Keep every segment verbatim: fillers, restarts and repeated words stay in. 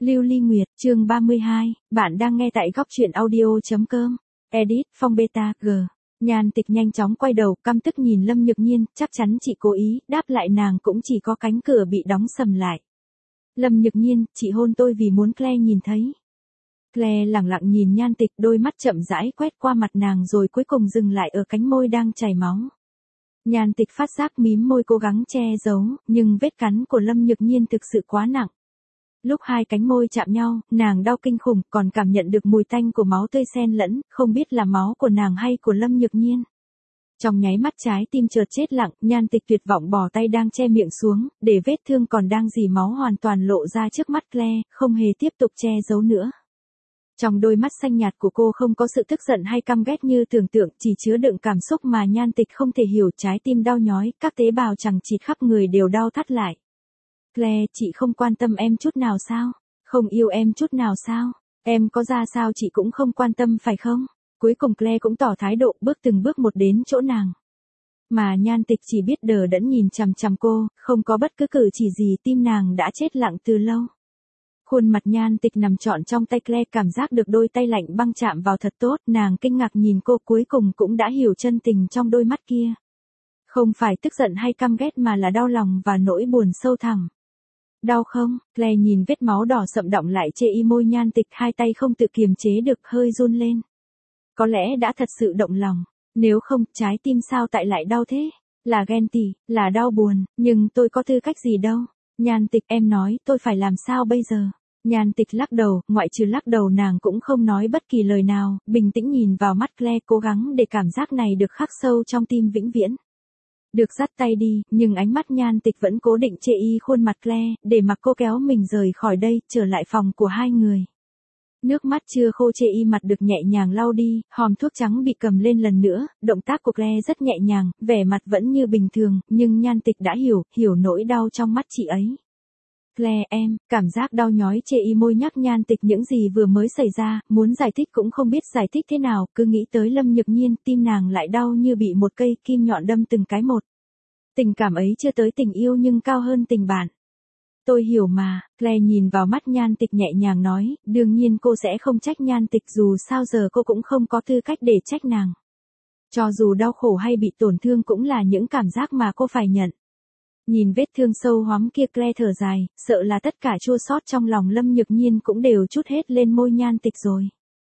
Lưu Ly Nguyệt, chương ba mươi hai, bạn đang nghe tại góc truyện audio.com. Edit, Phong Beta, G. Nhan Tịch nhanh chóng quay đầu, căm tức nhìn Lâm Nhược Nhiên, chắc chắn chị cố ý, đáp lại nàng cũng chỉ có cánh cửa bị đóng sầm lại. Lâm Nhược Nhiên, chị hôn tôi vì muốn Claire nhìn thấy. Claire lẳng lặng nhìn Nhan Tịch, đôi mắt chậm rãi quét qua mặt nàng rồi cuối cùng dừng lại ở cánh môi đang chảy máu. Nhan Tịch phát giác mím môi cố gắng che giấu, nhưng vết cắn của Lâm Nhược Nhiên thực sự quá nặng. Lúc hai cánh môi chạm nhau, nàng đau kinh khủng, còn cảm nhận được mùi tanh của máu tươi xen lẫn, không biết là máu của nàng hay của Lâm Nhược Nhiên. Trong nháy mắt trái tim chợt chết lặng, Nhan Tịch tuyệt vọng bỏ tay đang che miệng xuống, để vết thương còn đang rỉ máu hoàn toàn lộ ra trước mắt Claire, không hề tiếp tục che giấu nữa. Trong đôi mắt xanh nhạt của cô không có sự tức giận hay căm ghét như tưởng tượng, chỉ chứa đựng cảm xúc mà Nhan Tịch không thể hiểu. Trái tim đau nhói, các tế bào chằng chịt khắp người đều đau thắt lại. Claire, chị không quan tâm em chút nào sao? Không yêu em chút nào sao? Em có ra sao chị cũng không quan tâm phải không? Cuối cùng Claire cũng tỏ thái độ, bước từng bước một đến chỗ nàng. Mà Nhan Tịch chỉ biết đờ đẫn nhìn chằm chằm cô, không có bất cứ cử chỉ gì, tim nàng đã chết lặng từ lâu. Khuôn mặt Nhan Tịch nằm trọn trong tay Claire, cảm giác được đôi tay lạnh băng chạm vào thật tốt, nàng kinh ngạc nhìn cô, cuối cùng cũng đã hiểu chân tình trong đôi mắt kia. Không phải tức giận hay căm ghét mà là đau lòng và nỗi buồn sâu thẳm. Đau không? Claire nhìn vết máu đỏ sậm đọng lại chê y môi Nhan Tịch, hai tay không tự kiềm chế được hơi run lên. Có lẽ đã thật sự động lòng, nếu không, trái tim sao tại lại đau thế? Là ghen tị, là đau buồn, nhưng tôi có tư cách gì đâu. Nhan Tịch, em nói, tôi phải làm sao bây giờ? Nhan Tịch lắc đầu, ngoại trừ lắc đầu nàng cũng không nói bất kỳ lời nào, bình tĩnh nhìn vào mắt Claire, cố gắng để cảm giác này được khắc sâu trong tim vĩnh viễn. Được dắt tay đi, nhưng ánh mắt Nhan Tịch vẫn cố định chê y khuôn mặt Claire, để mặc cô kéo mình rời khỏi đây, trở lại phòng của hai người. Nước mắt chưa khô chê y mặt được nhẹ nhàng lau đi, hòm thuốc trắng bị cầm lên lần nữa, động tác của Claire rất nhẹ nhàng, vẻ mặt vẫn như bình thường, nhưng Nhan Tịch đã hiểu, hiểu nỗi đau trong mắt chị ấy. Claire em, cảm giác đau nhói chê y môi nhắc Nhan Tịch những gì vừa mới xảy ra, muốn giải thích cũng không biết giải thích thế nào, cứ nghĩ tới Lâm Nhược Nhiên, tim nàng lại đau như bị một cây kim nhọn đâm từng cái một. Tình cảm ấy chưa tới tình yêu nhưng cao hơn tình bạn. Tôi hiểu mà, Claire nhìn vào mắt Nhan Tịch nhẹ nhàng nói, đương nhiên cô sẽ không trách Nhan Tịch, dù sao giờ cô cũng không có tư cách để trách nàng. Cho dù đau khổ hay bị tổn thương cũng là những cảm giác mà cô phải nhận. Nhìn vết thương sâu hoắm kia, Claire thở dài, sợ là tất cả chua xót trong lòng Lâm Nhược Nhiên cũng đều trút hết lên môi Nhan Tịch rồi.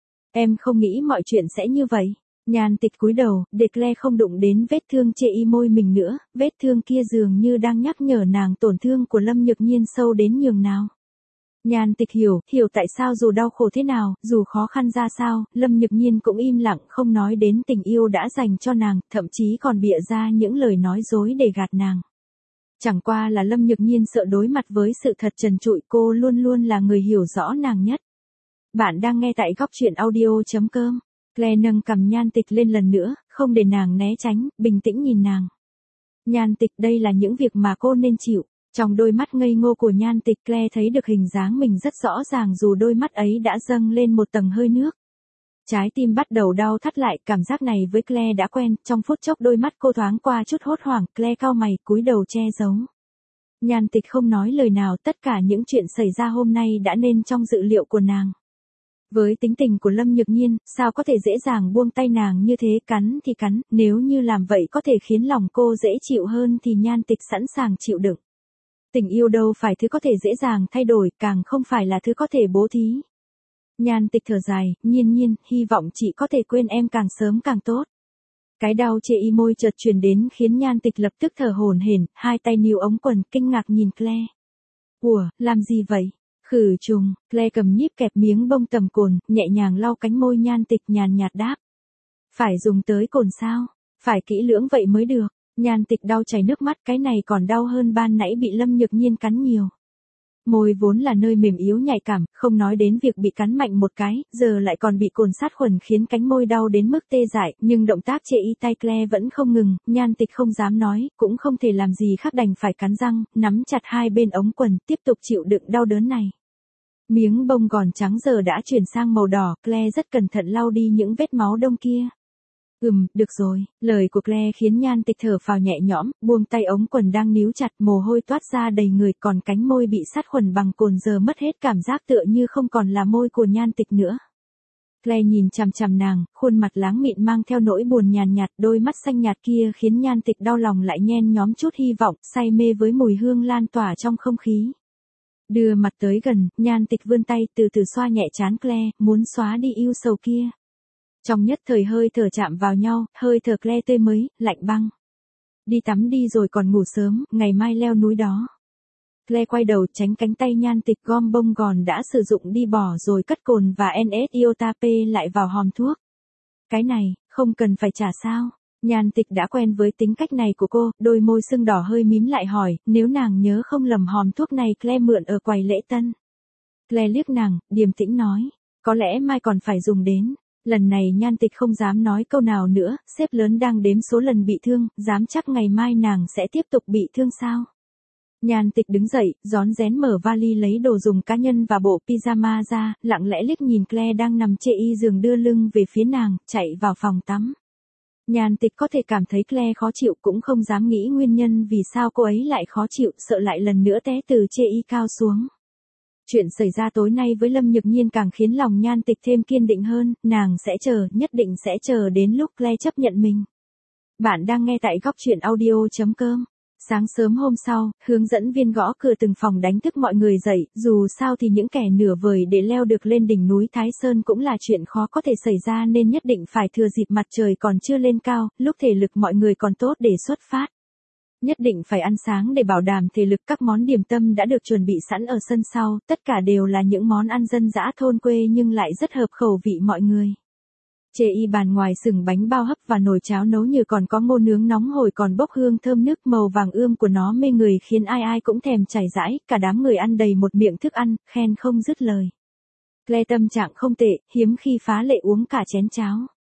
Em không nghĩ mọi chuyện sẽ như vậy. Nhan Tịch cúi đầu, để Claire không đụng đến vết thương chê y môi mình nữa, vết thương kia dường như đang nhắc nhở nàng tổn thương của Lâm Nhược Nhiên sâu đến nhường nào. Nhan Tịch hiểu, hiểu tại sao dù đau khổ thế nào, dù khó khăn ra sao, Lâm Nhược Nhiên cũng im lặng không nói đến tình yêu đã dành cho nàng, thậm chí còn bịa ra những lời nói dối để gạt nàng. Chẳng qua là Lâm Nhược Nhiên sợ đối mặt với sự thật trần trụi, cô luôn luôn là người hiểu rõ nàng nhất. Bạn đang nghe tại góc truyện audio.com. Claire nâng cằm Nhan Tịch lên lần nữa, không để nàng né tránh, bình tĩnh nhìn nàng. Nhan Tịch, đây là những việc mà cô nên chịu. Trong đôi mắt ngây ngô của Nhan Tịch, Claire thấy được hình dáng mình rất rõ ràng, dù đôi mắt ấy đã dâng lên một tầng hơi nước. Trái tim bắt đầu đau thắt lại, cảm giác này với Claire đã quen, trong phút chốc đôi mắt cô thoáng qua chút hốt hoảng, Claire cau mày, cúi đầu che giấu. Nhan Tịch không nói lời nào, tất cả những chuyện xảy ra hôm nay đã nên trong dự liệu của nàng. Với tính tình của Lâm Nhược Nhiên, sao có thể dễ dàng buông tay nàng như thế, cắn thì cắn, nếu như làm vậy có thể khiến lòng cô dễ chịu hơn thì Nhan Tịch sẵn sàng chịu đựng. Tình yêu đâu phải thứ có thể dễ dàng thay đổi, càng không phải là thứ có thể bố thí. Nhan Tịch thở dài, Nhiên Nhiên, hy vọng chị có thể quên em càng sớm càng tốt. Cái đau chê y môi chợt truyền đến khiến Nhan Tịch lập tức thở hổn hển, hai tay níu ống quần, kinh ngạc nhìn Claire. Ủa, làm gì vậy? Khử trùng, Claire cầm nhíp kẹp miếng bông tầm cồn, nhẹ nhàng lau cánh môi Nhan Tịch, nhàn nhạt đáp. Phải dùng tới cồn sao? Phải kỹ lưỡng vậy mới được. Nhan Tịch đau chảy nước mắt, cái này còn đau hơn ban nãy bị Lâm Nhược Nhiên cắn nhiều. Môi vốn là nơi mềm yếu nhạy cảm, không nói đến việc bị cắn mạnh một cái, giờ lại còn bị cồn sát khuẩn khiến cánh môi đau đến mức tê dại, nhưng động tác chê y tay Claire vẫn không ngừng, Nhan Tịch không dám nói, cũng không thể làm gì khác đành phải cắn răng, nắm chặt hai bên ống quần, tiếp tục chịu đựng đau đớn này. Miếng bông gòn trắng giờ đã chuyển sang màu đỏ, Claire rất cẩn thận lau đi những vết máu đông kia. Ừm, được rồi, lời của Claire khiến Nhan Tịch thở phào nhẹ nhõm, buông tay ống quần đang níu chặt, mồ hôi toát ra đầy người, còn cánh môi bị sát khuẩn bằng cồn giờ mất hết cảm giác tựa như không còn là môi của Nhan Tịch nữa. Claire nhìn chằm chằm nàng, khuôn mặt láng mịn mang theo nỗi buồn nhàn nhạt, đôi mắt xanh nhạt kia khiến Nhan Tịch đau lòng lại nhen nhóm chút hy vọng, say mê với mùi hương lan tỏa trong không khí. Đưa mặt tới gần, Nhan Tịch vươn tay từ từ xoa nhẹ trán Claire, muốn xóa đi ưu sầu kia. Trong nhất thời hơi thở chạm vào nhau, hơi thở Claire tươi mới, lạnh băng. Đi tắm đi rồi còn ngủ sớm, ngày mai leo núi đó. Claire quay đầu tránh cánh tay Nhan Tịch, gom bông gòn đã sử dụng đi bỏ rồi cất cồn và en ét iotapê lại vào hòm thuốc. Cái này, không cần phải trả sao? Nhan Tịch đã quen với tính cách này của cô, đôi môi sưng đỏ hơi mím lại hỏi, nếu nàng nhớ không lầm hòm thuốc này Claire mượn ở quầy lễ tân. Claire liếc nàng, điềm tĩnh nói, có lẽ mai còn phải dùng đến. Lần này Nhan Tịch không dám nói câu nào nữa, sếp lớn đang đếm số lần bị thương, dám chắc ngày mai nàng sẽ tiếp tục bị thương sao? Nhan Tịch đứng dậy, rón rén mở vali lấy đồ dùng cá nhân và bộ pyjama ra, lặng lẽ liếc nhìn Claire đang nằm chê y giường đưa lưng về phía nàng, chạy vào phòng tắm. Nhan Tịch có thể cảm thấy Claire khó chịu, cũng không dám nghĩ nguyên nhân vì sao cô ấy lại khó chịu, sợ lại lần nữa té từ chê y cao xuống. Chuyện xảy ra tối nay với Lâm Nhược Nhiên càng khiến lòng Nhan Tịch thêm kiên định hơn, nàng sẽ chờ, nhất định sẽ chờ đến lúc Claire chấp nhận mình. Bạn đang nghe tại góc truyện audio chấm com. Sáng sớm hôm sau, hướng dẫn viên gõ cửa từng phòng đánh thức mọi người dậy, dù sao thì những kẻ nửa vời để leo được lên đỉnh núi Thái Sơn cũng là chuyện khó có thể xảy ra nên nhất định phải thừa dịp mặt trời còn chưa lên cao, lúc thể lực mọi người còn tốt để xuất phát. Nhất định phải ăn sáng để bảo đảm thể lực, các món điểm tâm đã được chuẩn bị sẵn ở sân sau, tất cả đều là những món ăn dân dã thôn quê nhưng lại rất hợp khẩu vị mọi người. Chê y bàn ngoài sừng bánh bao hấp và nồi cháo nấu như còn có ngô nướng nóng hổi còn bốc hương thơm nức, màu vàng ươm của nó mê người khiến ai ai cũng thèm chảy rãi, cả đám người ăn đầy một miệng thức ăn, khen không dứt lời. Claire tâm trạng không tệ, hiếm khi phá lệ uống cả chén cháo.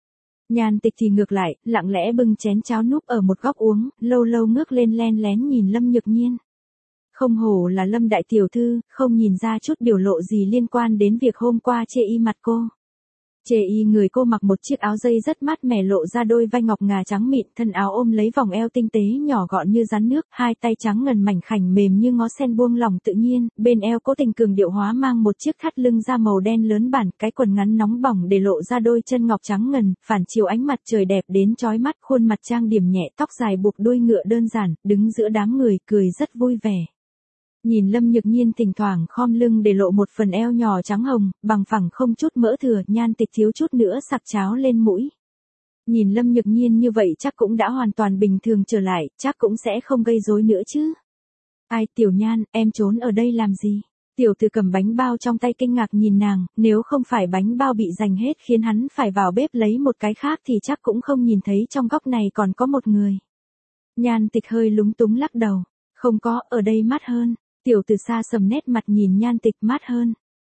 Nhan Tịch thì ngược lại, lặng lẽ bưng chén cháo núp ở một góc uống, lâu lâu ngước lên len lén nhìn Lâm Nhược Nhiên. Không hổ là Lâm đại tiểu thư, không nhìn ra chút biểu lộ gì liên quan đến việc hôm qua chê y mặt cô. Chê y người cô mặc một chiếc áo dây rất mát mẻ lộ ra đôi vai ngọc ngà trắng mịn, thân áo ôm lấy vòng eo tinh tế nhỏ gọn như rắn nước, hai tay trắng ngần mảnh khảnh mềm như ngó sen buông lỏng tự nhiên, bên eo cố tình cường điệu hóa mang một chiếc thắt lưng da màu đen lớn bản, cái quần ngắn nóng bỏng để lộ ra đôi chân ngọc trắng ngần, phản chiếu ánh mặt trời đẹp đến chói mắt, khuôn mặt trang điểm nhẹ, tóc dài buộc đuôi ngựa đơn giản, đứng giữa đám người, cười rất vui vẻ. Nhìn Lâm Nhược Nhiên thỉnh thoảng khom lưng để lộ một phần eo nhỏ trắng hồng, bằng phẳng không chút mỡ thừa, Nhan Tịch thiếu chút nữa sặc cháo lên mũi. Nhìn Lâm Nhược Nhiên như vậy chắc cũng đã hoàn toàn bình thường trở lại, chắc cũng sẽ không gây rối nữa chứ. Ai, Tiểu Nhan, em trốn ở đây làm gì? Tiểu Từ cầm bánh bao trong tay kinh ngạc nhìn nàng, nếu không phải bánh bao bị giành hết khiến hắn phải vào bếp lấy một cái khác thì chắc cũng không nhìn thấy trong góc này còn có một người. Nhan Tịch hơi lúng túng lắc đầu, không có, ở đây mát hơn. Tiểu Từ xa sầm nét mặt nhìn Nhan Tịch, mát hơn.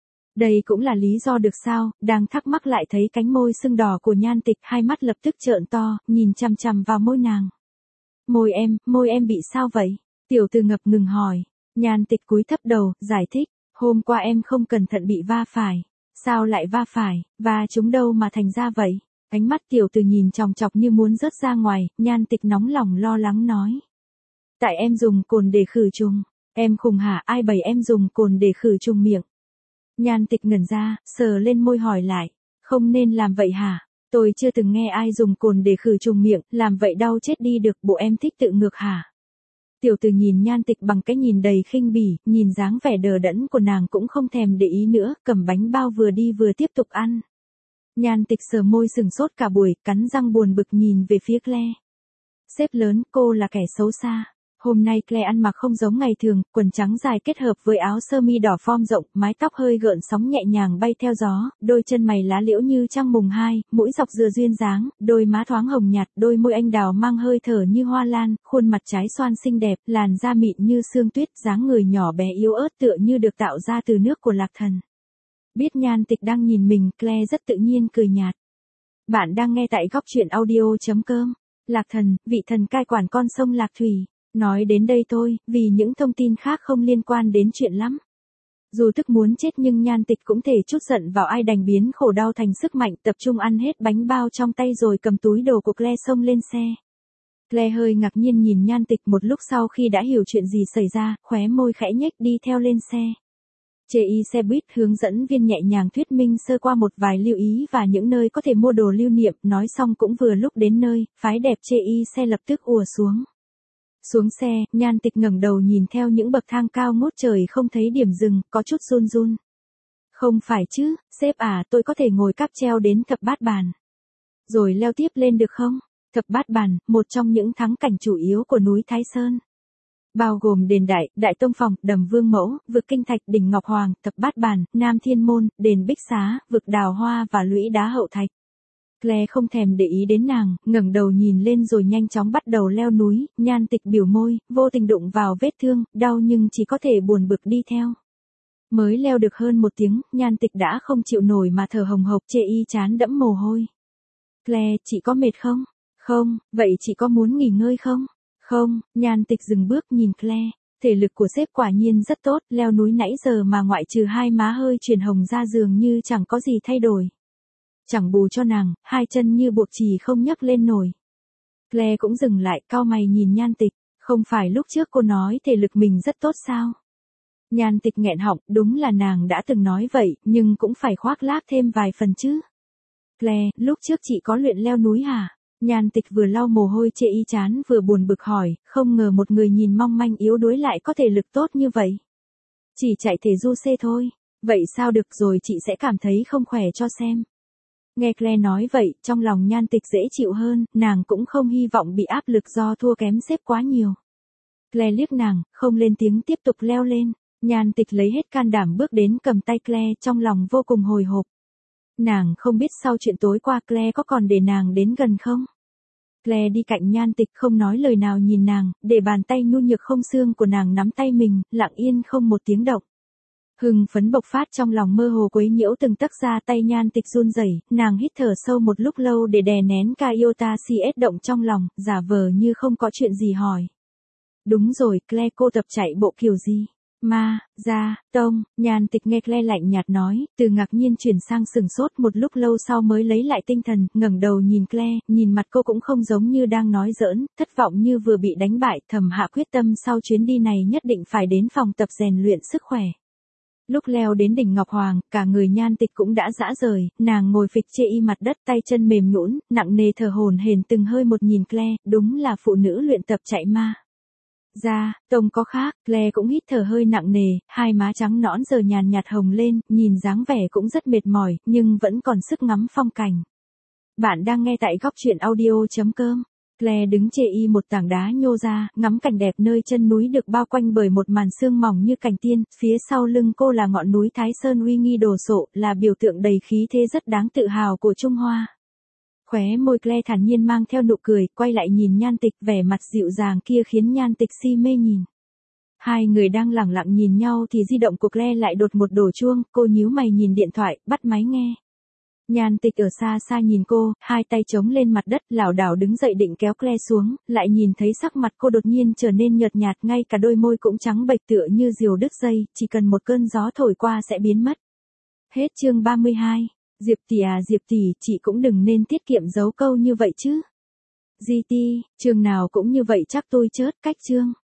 Đây cũng là lý do được sao, đang thắc mắc lại thấy cánh môi sưng đỏ của Nhan Tịch, hai mắt lập tức trợn to, nhìn chằm chằm vào môi nàng. Môi em, môi em bị sao vậy? Tiểu Từ ngập ngừng hỏi. Nhan Tịch cúi thấp đầu, giải thích, hôm qua em không cẩn thận bị va phải. Sao lại va phải, va chúng đâu mà thành ra vậy? Ánh mắt Tiểu Từ nhìn chòng chọc như muốn rớt ra ngoài, Nhan Tịch nóng lòng lo lắng nói. Tại em dùng cồn để khử trùng. Em khùng hả, ai bày em dùng cồn để khử trùng miệng? Nhan Tịch ngẩn ra, sờ lên môi hỏi lại, không nên làm vậy hả? Tôi chưa từng nghe ai dùng cồn để khử trùng miệng, làm vậy đau chết đi được, bộ em thích tự ngược hả? Tiểu Từ nhìn Nhan Tịch bằng cái nhìn đầy khinh bỉ, nhìn dáng vẻ đờ đẫn của nàng cũng không thèm để ý nữa, cầm bánh bao vừa đi vừa tiếp tục ăn. Nhan Tịch sờ môi sừng sốt cả buổi, cắn răng buồn bực nhìn về phía Claire. Sếp lớn, cô là kẻ xấu xa. Hôm nay Claire ăn mặc không giống ngày thường, quần trắng dài kết hợp với áo sơ mi đỏ form rộng, mái tóc hơi gợn sóng nhẹ nhàng bay theo gió, đôi chân mày lá liễu như trăng mùng hai, mũi dọc dừa duyên dáng, đôi má thoáng hồng nhạt, đôi môi anh đào mang hơi thở như hoa lan, khuôn mặt trái xoan xinh đẹp, làn da mịn như sương tuyết, dáng người nhỏ bé yếu ớt tựa như được tạo ra từ nước của Lạc Thần. Biết Nhan Tịch đang nhìn mình, Claire rất tự nhiên cười nhạt. Bạn đang nghe tại góc truyện audio chấm com. Lạc Thần, vị thần cai quản con sông Lạc Thủy. Nói đến đây thôi, vì những thông tin khác không liên quan đến chuyện lắm. Dù tức muốn chết nhưng Nhan Tịch cũng thể chút giận vào ai đành biến khổ đau thành sức mạnh, tập trung ăn hết bánh bao trong tay rồi cầm túi đồ của Claire xông lên xe. Claire hơi ngạc nhiên nhìn Nhan Tịch một lúc sau khi đã hiểu chuyện gì xảy ra, khóe môi khẽ nhếch đi theo lên xe. chê i xe buýt hướng dẫn viên nhẹ nhàng thuyết minh sơ qua một vài lưu ý và những nơi có thể mua đồ lưu niệm, nói xong cũng vừa lúc đến nơi, phái đẹp chê i xe lập tức ùa xuống. Xuống xe, Nhan Tịch ngẩng đầu nhìn theo những bậc thang cao ngút trời không thấy điểm dừng, có chút run run. Không phải chứ, sếp à, tôi có thể ngồi cáp treo đến thập bát bàn. Rồi leo tiếp lên được không? Thập bát bàn, một trong những thắng cảnh chủ yếu của núi Thái Sơn. Bao gồm đền Đại, Đại Tông Phòng, Đầm Vương Mẫu, vực Kinh Thạch, đỉnh Ngọc Hoàng, thập bát bàn, Nam Thiên Môn, đền Bích Xá, vực Đào Hoa và lũy đá Hậu Thạch. Claire không thèm để ý đến nàng, ngẩng đầu nhìn lên rồi nhanh chóng bắt đầu leo núi. Nhan Tịch biểu môi, vô tình đụng vào vết thương, đau nhưng chỉ có thể buồn bực đi theo. Mới leo được hơn một tiếng, Nhan Tịch đã không chịu nổi mà thở hồng hộc, chê y trán đẫm mồ hôi. Claire, chị có mệt không? Không, vậy chị có muốn nghỉ ngơi không? Không, Nhan Tịch dừng bước nhìn Claire. Thể lực của sếp quả nhiên rất tốt, leo núi nãy giờ mà ngoại trừ hai má hơi chuyển hồng ra dường như chẳng có gì thay đổi. Chẳng bù cho nàng, hai chân như buộc chì không nhấc lên nổi. Claire cũng dừng lại, cau mày nhìn Nhan Tịch, không phải lúc trước cô nói thể lực mình rất tốt sao? Nhan Tịch nghẹn họng, đúng là nàng đã từng nói vậy, nhưng cũng phải khoác lác thêm vài phần chứ. Claire, lúc trước chị có luyện leo núi hả? Nhan Tịch vừa lau mồ hôi chê y chán vừa buồn bực hỏi, không ngờ một người nhìn mong manh yếu đuối lại có thể lực tốt như vậy. Chỉ chạy thể du xe thôi. Vậy sao được rồi, chị sẽ cảm thấy không khỏe cho xem. Nghe Claire nói vậy, trong lòng Nhan Tịch dễ chịu hơn, nàng cũng không hy vọng bị áp lực do thua kém sếp quá nhiều. Claire liếc nàng, không lên tiếng tiếp tục leo lên. Nhan Tịch lấy hết can đảm bước đến cầm tay Claire, trong lòng vô cùng hồi hộp. Nàng không biết sau chuyện tối qua Claire có còn để nàng đến gần không? Claire đi cạnh Nhan Tịch không nói lời nào nhìn nàng, để bàn tay nhu nhược không xương của nàng nắm tay mình, lặng yên không một tiếng động. Hưng phấn bộc phát trong lòng mơ hồ quấy nhiễu từng tấc da tay Nhan Tịch run rẩy, nàng hít thở sâu một lúc lâu để đè nén ca iota si ét động trong lòng, giả vờ như không có chuyện gì hỏi. Đúng rồi, Claire, cô tập chạy bộ kiểu gì? Ma, ra, tông, Nhan Tịch nghe Claire lạnh nhạt nói, từ ngạc nhiên chuyển sang sừng sốt một lúc lâu sau mới lấy lại tinh thần, ngẩng đầu nhìn Claire, nhìn mặt cô cũng không giống như đang nói giỡn, thất vọng như vừa bị đánh bại, thầm hạ quyết tâm sau chuyến đi này nhất định phải đến phòng tập rèn luyện sức khỏe. Lúc leo đến đỉnh Ngọc Hoàng, cả người Nhan Tịch cũng đã rã rời, nàng ngồi phịch chê y mặt đất, tay chân mềm nhũn, nặng nề thở hổn hển từng hơi một nhìn Claire, đúng là phụ nữ luyện tập chạy ma. Ra, tông có khác, Claire cũng hít thở hơi nặng nề, hai má trắng nõn giờ nhàn nhạt hồng lên, nhìn dáng vẻ cũng rất mệt mỏi, nhưng vẫn còn sức ngắm phong cảnh. Bạn đang nghe tại góc truyện audio chấm com. Claire đứng chê y một tảng đá nhô ra, ngắm cảnh đẹp nơi chân núi được bao quanh bởi một màn sương mỏng như cành tiên, phía sau lưng cô là ngọn núi Thái Sơn uy nghi đồ sộ, là biểu tượng đầy khí thế rất đáng tự hào của Trung Hoa. Khóe môi Claire thản nhiên mang theo nụ cười, quay lại nhìn Nhan Tịch, vẻ mặt dịu dàng kia khiến Nhan Tịch si mê nhìn. Hai người đang lẳng lặng nhìn nhau thì di động của Claire lại đột một đổ chuông, cô nhíu mày nhìn điện thoại, bắt máy nghe. Nhan Tịch ở xa xa nhìn cô, hai tay chống lên mặt đất, lảo đảo đứng dậy định kéo Claire xuống, lại nhìn thấy sắc mặt cô đột nhiên trở nên nhợt nhạt, ngay cả đôi môi cũng trắng bệch tựa như diều đứt dây, chỉ cần một cơn gió thổi qua sẽ biến mất. Hết chương ba mươi hai. Diệp tỷ à Diệp tỷ, chị cũng đừng nên tiết kiệm giấu câu như vậy chứ. giê tê, chương nào cũng như vậy chắc tôi chớt cách chương.